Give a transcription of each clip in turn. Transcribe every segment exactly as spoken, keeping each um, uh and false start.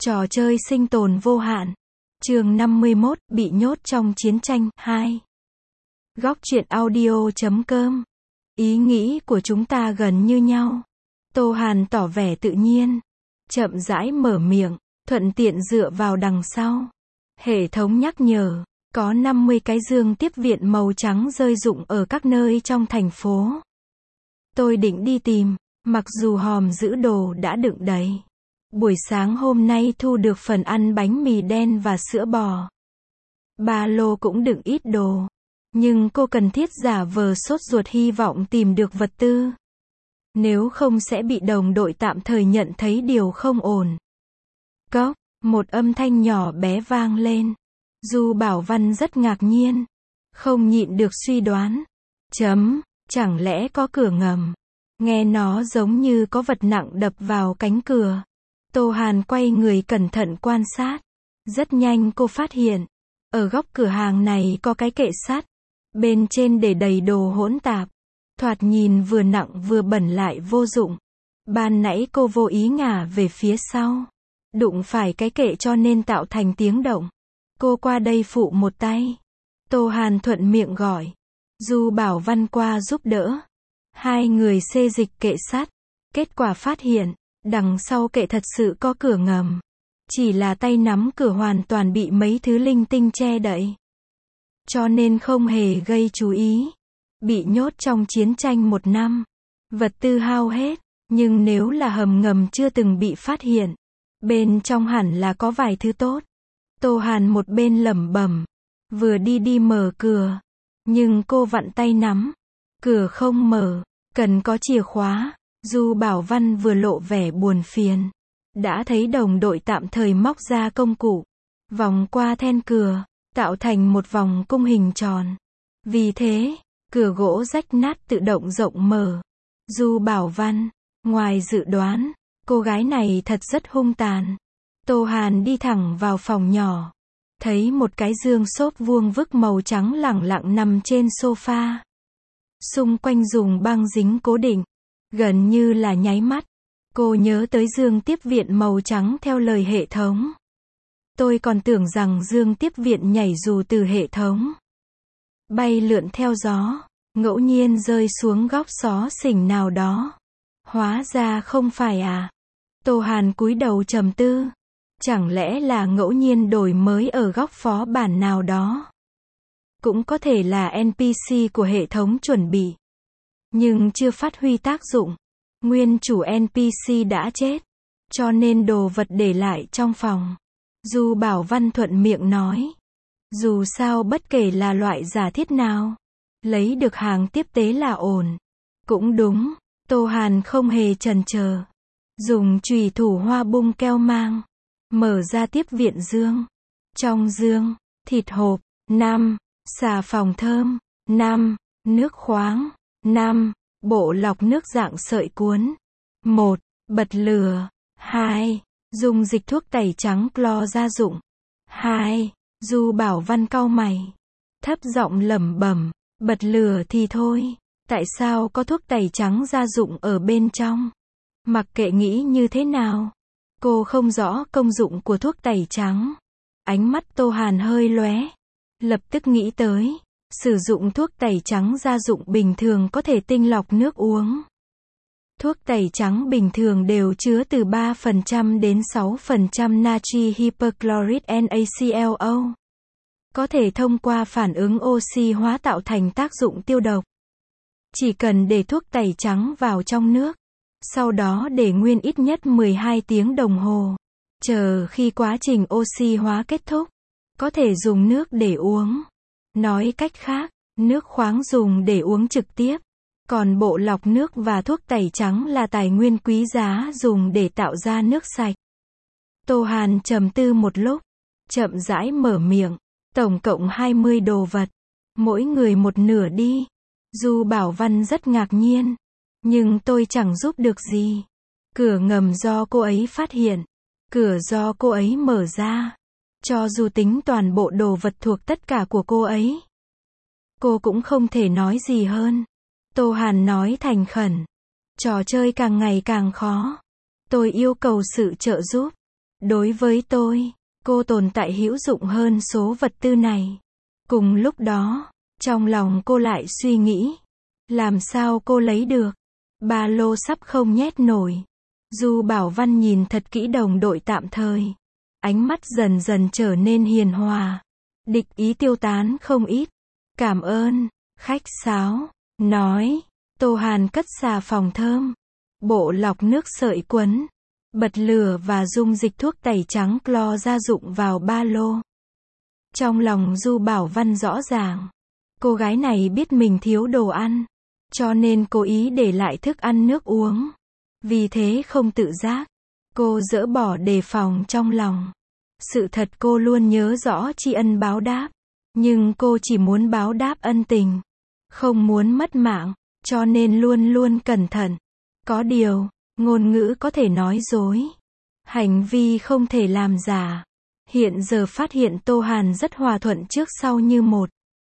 Trò chơi sinh tồn vô hạn. Chương năm mươi mốt, bị nhốt trong chiến tranh, hai. Góc truyện audio chấm com. Ý nghĩ của chúng ta gần như nhau. Tô Hàn tỏ vẻ tự nhiên. Chậm rãi mở miệng, thuận tiện dựa vào đằng sau. Hệ thống nhắc nhở, có năm mươi cái dương tiếp viện màu trắng rơi rụng ở các nơi trong thành phố. Tôi định đi tìm, mặc dù hòm giữ đồ đã đựng đầy. Buổi sáng hôm nay thu được phần ăn bánh mì đen và sữa bò. Ba lô cũng đựng ít đồ. Nhưng cô cần thiết giả vờ sốt ruột hy vọng tìm được vật tư. Nếu không sẽ bị đồng đội tạm thời nhận thấy điều không ổn. Cốc, một âm thanh nhỏ bé vang lên. Du Bảo Văn rất ngạc nhiên. Không nhịn được suy đoán. Chấm, chẳng lẽ có cửa ngầm? Nghe nó giống như có vật nặng đập vào cánh cửa. Tô Hàn quay người cẩn thận quan sát. Rất nhanh cô phát hiện, ở góc cửa hàng này có cái kệ sắt. Bên trên để đầy đồ hỗn tạp. Thoạt nhìn vừa nặng vừa bẩn lại vô dụng. Ban nãy cô vô ý ngả về phía sau. Đụng phải cái kệ cho nên tạo thành tiếng động. Cô qua đây phụ một tay. Tô Hàn thuận miệng gọi. Du Bảo Văn qua giúp đỡ. Hai người xê dịch kệ sắt. Kết quả phát hiện, đằng sau kệ thật sự có cửa ngầm. Chỉ là tay nắm cửa hoàn toàn bị mấy thứ linh tinh che đậy. Cho nên không hề gây chú ý. Bị nhốt trong chiến tranh một năm. Vật tư hao hết. Nhưng nếu là hầm ngầm chưa từng bị phát hiện, bên trong hẳn là có vài thứ tốt. Tô Hàn một bên lẩm bẩm, vừa đi đi mở cửa. Nhưng cô vặn tay nắm. Cửa không mở. Cần có chìa khóa. Du Bảo Văn vừa lộ vẻ buồn phiền. Đã thấy đồng đội tạm thời móc ra công cụ. Vòng qua then cửa. Tạo thành một vòng cung hình tròn. Vì thế, cửa gỗ rách nát tự động rộng mở. Du Bảo Văn, ngoài dự đoán, cô gái này thật rất hung tàn. Tô Hàn đi thẳng vào phòng nhỏ. Thấy một cái dương xốp vuông vức màu trắng lẳng lặng nằm trên sofa. Xung quanh dùng băng dính cố định. Gần như là nháy mắt. Cô nhớ tới dương tiếp viện màu trắng theo lời hệ thống. Tôi còn tưởng rằng dương tiếp viện nhảy dù từ hệ thống. Bay lượn theo gió. Ngẫu nhiên rơi xuống góc xó xỉnh nào đó. Hóa ra không phải à. Tô Hàn cúi đầu trầm tư. Chẳng lẽ là ngẫu nhiên đổi mới ở góc phó bản nào đó. Cũng có thể là en pê xê của hệ thống chuẩn bị. Nhưng chưa phát huy tác dụng. Nguyên chủ en pê xê đã chết. Cho nên đồ vật để lại trong phòng. Du Bảo Văn thuận miệng nói. Dù sao bất kể là loại giả thiết nào. Lấy được hàng tiếp tế là ổn. Cũng đúng. Tô Hàn không hề chần chờ. Dùng chùy thủ hoa bung keo mang. Mở ra tiếp viện dương. Trong dương, thịt hộp, năm. Xà phòng thơm, năm. Nước khoáng, năm. Bộ lọc nước dạng sợi cuốn. một. Bật lửa. hai. Dùng dịch thuốc tẩy trắng clo gia dụng. hai. Du Bảo Văn cau mày. Thấp giọng lẩm bẩm, bật lửa thì thôi. Tại sao có thuốc tẩy trắng gia dụng ở bên trong? Mặc kệ nghĩ như thế nào. Cô không rõ công dụng của thuốc tẩy trắng. Ánh mắt Tô Hàn hơi lóe. Lập tức nghĩ tới. Sử dụng thuốc tẩy trắng gia dụng bình thường có thể tinh lọc nước uống. Thuốc tẩy trắng bình thường đều chứa từ ba phần trăm đến sáu phần trăm natri hypochlorite NaClO. Có thể thông qua phản ứng oxy hóa tạo thành tác dụng tiêu độc. Chỉ cần để thuốc tẩy trắng vào trong nước. Sau đó để nguyên ít nhất mười hai tiếng đồng hồ. Chờ khi quá trình oxy hóa kết thúc. Có thể dùng nước để uống. Nói cách khác, nước khoáng dùng để uống trực tiếp. Còn bộ lọc nước và thuốc tẩy trắng là tài nguyên quý giá dùng để tạo ra nước sạch. Tô Hàn trầm tư một lúc. Chậm rãi mở miệng. Tổng cộng hai mươi đồ vật. Mỗi người một nửa đi. Du Bảo Văn rất ngạc nhiên. Nhưng tôi chẳng giúp được gì. Cửa ngầm do cô ấy phát hiện. Cửa do cô ấy mở ra. Cho dù tính toàn bộ đồ vật thuộc tất cả của cô ấy. Cô cũng không thể nói gì hơn. Tô Hàn nói thành khẩn. Trò chơi càng ngày càng khó. Tôi yêu cầu sự trợ giúp. Đối với tôi, cô tồn tại hữu dụng hơn số vật tư này. Cùng lúc đó, trong lòng cô lại suy nghĩ, làm sao cô lấy được? Ba lô sắp không nhét nổi. Du Bảo Văn nhìn thật kỹ đồng đội tạm thời. Ánh mắt dần dần trở nên hiền hòa. Địch ý tiêu tán không ít. Cảm ơn, khách sáo, nói. Tô Hàn cất xà phòng thơm, bộ lọc nước sợi quấn, bật lửa và dung dịch thuốc tẩy trắng clo gia dụng vào ba lô. Trong lòng Du Bảo Văn rõ ràng, cô gái này biết mình thiếu đồ ăn, cho nên cố ý để lại thức ăn nước uống. Vì thế không tự giác, cô dỡ bỏ đề phòng trong lòng. Sự thật cô luôn nhớ rõ tri ân báo đáp, nhưng cô chỉ muốn báo đáp ân tình, không muốn mất mạng, cho nên luôn luôn cẩn thận. Có điều, ngôn ngữ có thể nói dối, hành vi không thể làm giả. Hiện giờ phát hiện Tô Hàn rất hòa thuận trước sau như một.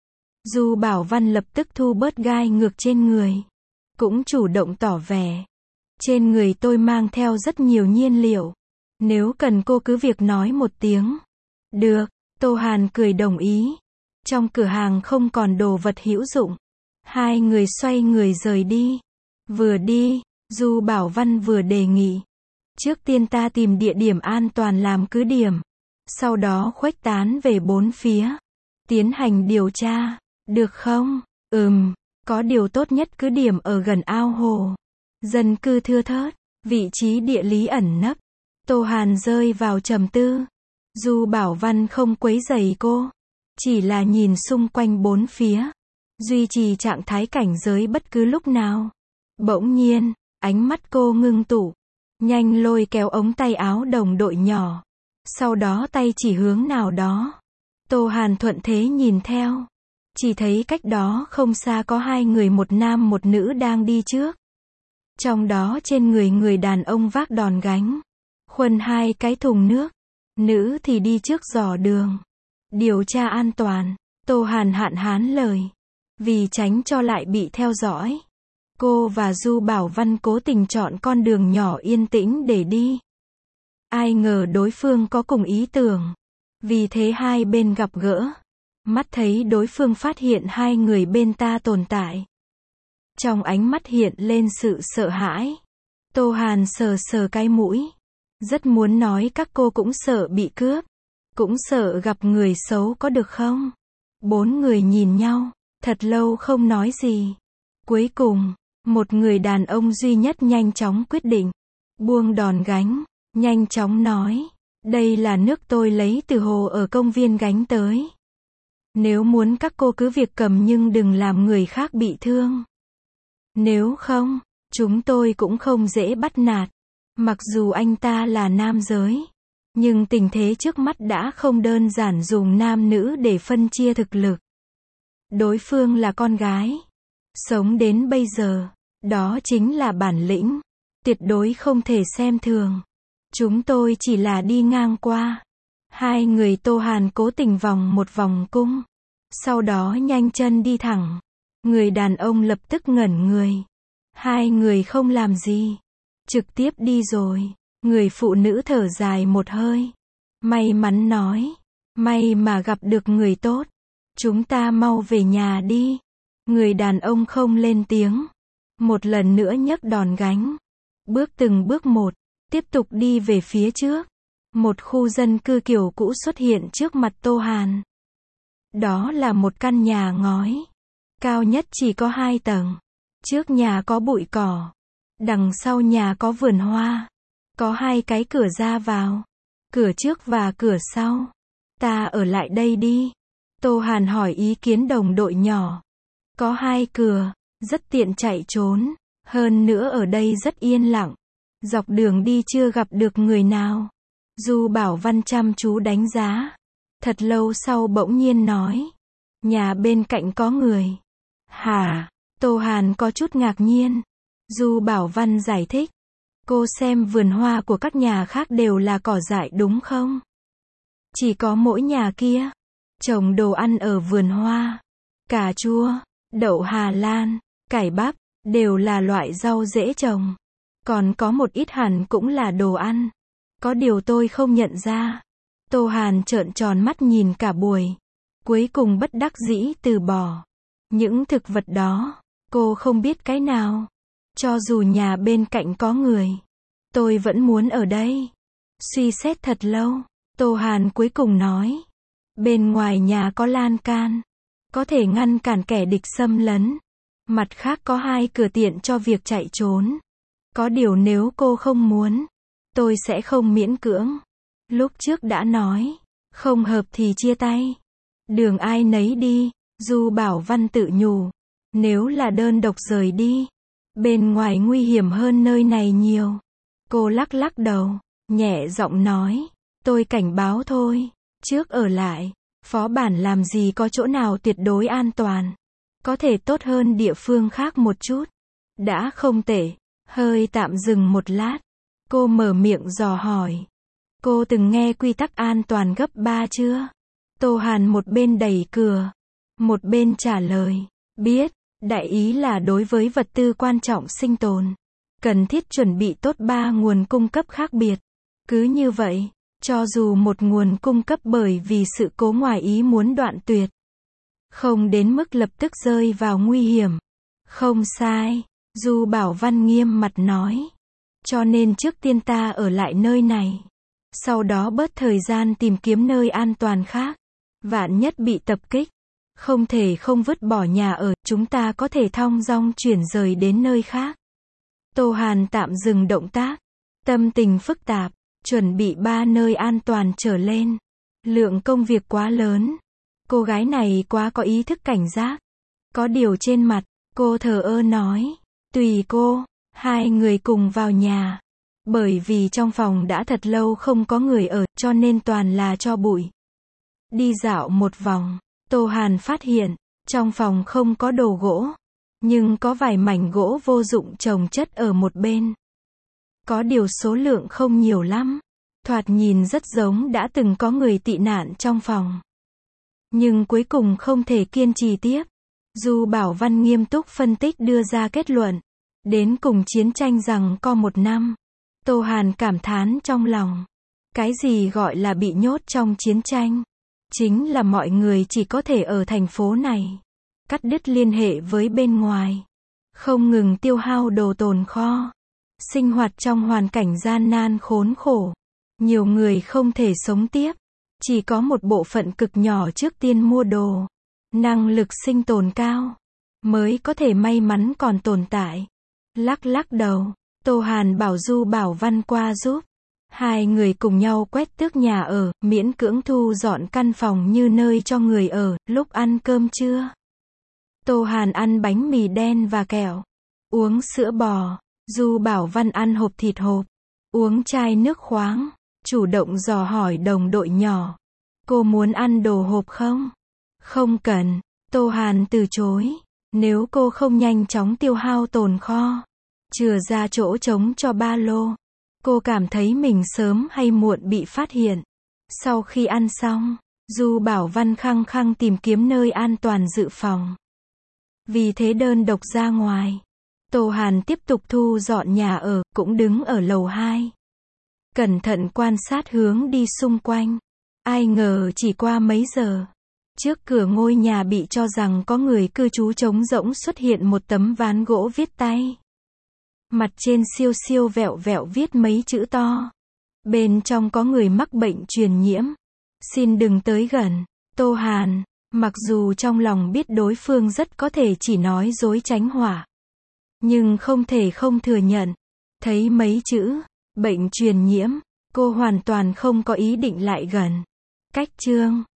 Du Bảo Văn lập tức thu bớt gai ngược trên người, cũng chủ động tỏ vẻ. Trên người tôi mang theo rất nhiều nhiên liệu. Nếu cần cô cứ việc nói một tiếng. Được, Tô Hàn cười đồng ý. Trong cửa hàng không còn đồ vật hữu dụng. Hai người xoay người rời đi. Vừa đi, Du Bảo Văn vừa đề nghị. Trước tiên ta tìm địa điểm an toàn làm cứ điểm. Sau đó khuếch tán về bốn phía. Tiến hành điều tra. Được không? Ừm, có điều tốt nhất cứ điểm ở gần ao hồ. Dân cư thưa thớt, vị trí địa lý ẩn nấp. Tô Hàn rơi vào trầm tư. Du Bảo Văn không quấy rầy cô, chỉ là nhìn xung quanh bốn phía, duy trì trạng thái cảnh giới bất cứ lúc nào. Bỗng nhiên, ánh mắt cô ngưng tụ, nhanh lôi kéo ống tay áo đồng đội nhỏ, sau đó tay chỉ hướng nào đó. Tô Hàn thuận thế nhìn theo, chỉ thấy cách đó không xa có hai người, một nam một nữ đang đi trước. Trong đó trên người người đàn ông vác đòn gánh, khuân hai cái thùng nước, nữ thì đi trước dò đường, điều tra an toàn. Tô Hàn hạn hán lời, vì tránh cho lại bị theo dõi. Cô và Du Bảo Văn cố tình chọn con đường nhỏ yên tĩnh để đi. Ai ngờ đối phương có cùng ý tưởng, vì thế hai bên gặp gỡ. Mắt thấy đối phương phát hiện hai người bên ta tồn tại, trong ánh mắt hiện lên sự sợ hãi. Tô Hàn sờ sờ cái mũi, rất muốn nói các cô cũng sợ bị cướp, cũng sợ gặp người xấu có được không? Bốn người nhìn nhau, thật lâu không nói gì. Cuối cùng, một người đàn ông duy nhất nhanh chóng quyết định, buông đòn gánh, nhanh chóng nói, đây là nước tôi lấy từ hồ ở công viên gánh tới. Nếu muốn các cô cứ việc cầm nhưng đừng làm người khác bị thương. Nếu không, chúng tôi cũng không dễ bắt nạt. Mặc dù anh ta là nam giới, nhưng tình thế trước mắt đã không đơn giản dùng nam nữ để phân chia thực lực. Đối phương là con gái, sống đến bây giờ, đó chính là bản lĩnh, tuyệt đối không thể xem thường. Chúng tôi chỉ là đi ngang qua. Hai người Tô Hàn cố tình vòng một vòng cung, sau đó nhanh chân đi thẳng. Người đàn ông lập tức ngẩn người. Hai người không làm gì, trực tiếp đi rồi. Người phụ nữ thở dài một hơi, may mắn nói, may mà gặp được người tốt, chúng ta mau về nhà đi. Người đàn ông không lên tiếng, một lần nữa nhấc đòn gánh, bước từng bước một, tiếp tục đi về phía trước. Một khu dân cư kiểu cũ xuất hiện trước mặt Tô Hàn. Đó là một căn nhà ngói, cao nhất chỉ có hai tầng. Trước nhà có bụi cỏ, đằng sau nhà có vườn hoa, có hai cái cửa ra vào, cửa trước và cửa sau. Ta ở lại đây đi. Tô Hàn hỏi ý kiến đồng đội nhỏ. Có hai cửa, rất tiện chạy trốn, hơn nữa ở đây rất yên lặng. Dọc đường đi chưa gặp được người nào. Du Bảo Văn chăm chú đánh giá, thật lâu sau bỗng nhiên nói, nhà bên cạnh có người. Hả? Tô Hàn có chút ngạc nhiên. Du Bảo Văn giải thích, cô xem vườn hoa của các nhà khác đều là cỏ dại đúng không? Chỉ có mỗi nhà kia trồng đồ ăn ở vườn hoa, cà chua, đậu Hà Lan, cải bắp, đều là loại rau dễ trồng. Còn có một ít hẳn cũng là đồ ăn. Có điều tôi không nhận ra. Tô Hàn trợn tròn mắt nhìn cả buổi. Cuối cùng bất đắc dĩ từ bỏ. Những thực vật đó, cô không biết cái nào. Cho dù nhà bên cạnh có người, tôi vẫn muốn ở đây. Suy xét thật lâu, Tô Hàn cuối cùng nói. Bên ngoài nhà có lan can, có thể ngăn cản kẻ địch xâm lấn. Mặt khác có hai cửa tiện cho việc chạy trốn. Có điều nếu cô không muốn, tôi sẽ không miễn cưỡng. Lúc trước đã nói, không hợp thì chia tay. Đường ai nấy đi, Du Bảo Văn tự nhủ. Nếu là đơn độc rời đi, bên ngoài nguy hiểm hơn nơi này nhiều. Cô lắc lắc đầu, nhẹ giọng nói. Tôi cảnh báo thôi, trước ở lại, phó bản làm gì có chỗ nào tuyệt đối an toàn. Có thể tốt hơn địa phương khác một chút. Đã không tệ. Hơi tạm dừng một lát. Cô mở miệng dò hỏi. Cô từng nghe quy tắc an toàn gấp ba chưa? Tô Hàn một bên đẩy cửa, một bên trả lời. Biết, đại ý là đối với vật tư quan trọng sinh tồn, cần thiết chuẩn bị tốt ba nguồn cung cấp khác biệt. Cứ như vậy, cho dù một nguồn cung cấp bởi vì sự cố ngoài ý muốn đoạn tuyệt, không đến mức lập tức rơi vào nguy hiểm. Không sai, Du Bảo Văn nghiêm mặt nói. Cho nên trước tiên ta ở lại nơi này. Sau đó bớt thời gian tìm kiếm nơi an toàn khác. Vạn nhất bị tập kích, không thể không vứt bỏ nhà ở, chúng ta có thể thong dong chuyển rời đến nơi khác. Tô Hàn tạm dừng động tác, tâm tình phức tạp, chuẩn bị ba nơi an toàn trở lên. Lượng công việc quá lớn. Cô gái này quá có ý thức cảnh giác. Có điều trên mặt, cô thờ ơ nói. Tùy cô. Hai người cùng vào nhà. Bởi vì trong phòng đã thật lâu không có người ở, cho nên toàn là tro bụi. Đi dạo một vòng, Tô Hàn phát hiện, trong phòng không có đồ gỗ, nhưng có vài mảnh gỗ vô dụng chồng chất ở một bên. Có điều số lượng không nhiều lắm. Thoạt nhìn rất giống đã từng có người tị nạn trong phòng. Nhưng cuối cùng không thể kiên trì tiếp. Du Bảo Văn nghiêm túc phân tích đưa ra kết luận. Đến cùng chiến tranh rằng co một năm. Tô Hàn cảm thán trong lòng. Cái gì gọi là bị nhốt trong chiến tranh? Chính là mọi người chỉ có thể ở thành phố này. Cắt đứt liên hệ với bên ngoài. Không ngừng tiêu hao đồ tồn kho. Sinh hoạt trong hoàn cảnh gian nan khốn khổ. Nhiều người không thể sống tiếp. Chỉ có một bộ phận cực nhỏ trước tiên mua đồ. Năng lực sinh tồn cao. Mới có thể may mắn còn tồn tại. Lắc lắc đầu. Tô Hàn bảo Du Bảo Văn qua giúp. Hai người cùng nhau quét tước nhà ở, miễn cưỡng thu dọn căn phòng như nơi cho người ở. Lúc ăn cơm trưa, Tô Hàn ăn bánh mì đen và kẹo. Uống sữa bò. Du Bảo Văn ăn hộp thịt hộp. Uống chai nước khoáng. Chủ động dò hỏi đồng đội nhỏ. Cô muốn ăn đồ hộp không? Không cần. Tô Hàn từ chối. Nếu cô không nhanh chóng tiêu hao tồn kho, chừa ra chỗ trống cho ba lô, cô cảm thấy mình sớm hay muộn bị phát hiện. Sau khi ăn xong, Du Bảo Văn khăng khăng tìm kiếm nơi an toàn dự phòng. Vì thế đơn độc ra ngoài. Tô Hàn tiếp tục thu dọn nhà ở, cũng đứng ở lầu hai. Cẩn thận quan sát hướng đi xung quanh. Ai ngờ chỉ qua mấy giờ, trước cửa ngôi nhà bị cho rằng có người cư trú trống rỗng xuất hiện một tấm ván gỗ viết tay. Mặt trên siêu siêu vẹo vẹo viết mấy chữ to. Bên trong có người mắc bệnh truyền nhiễm. Xin đừng tới gần. Tô Hàn, mặc dù trong lòng biết đối phương rất có thể chỉ nói dối tránh họa, nhưng không thể không thừa nhận. Thấy mấy chữ, bệnh truyền nhiễm, cô hoàn toàn không có ý định lại gần. Cách chương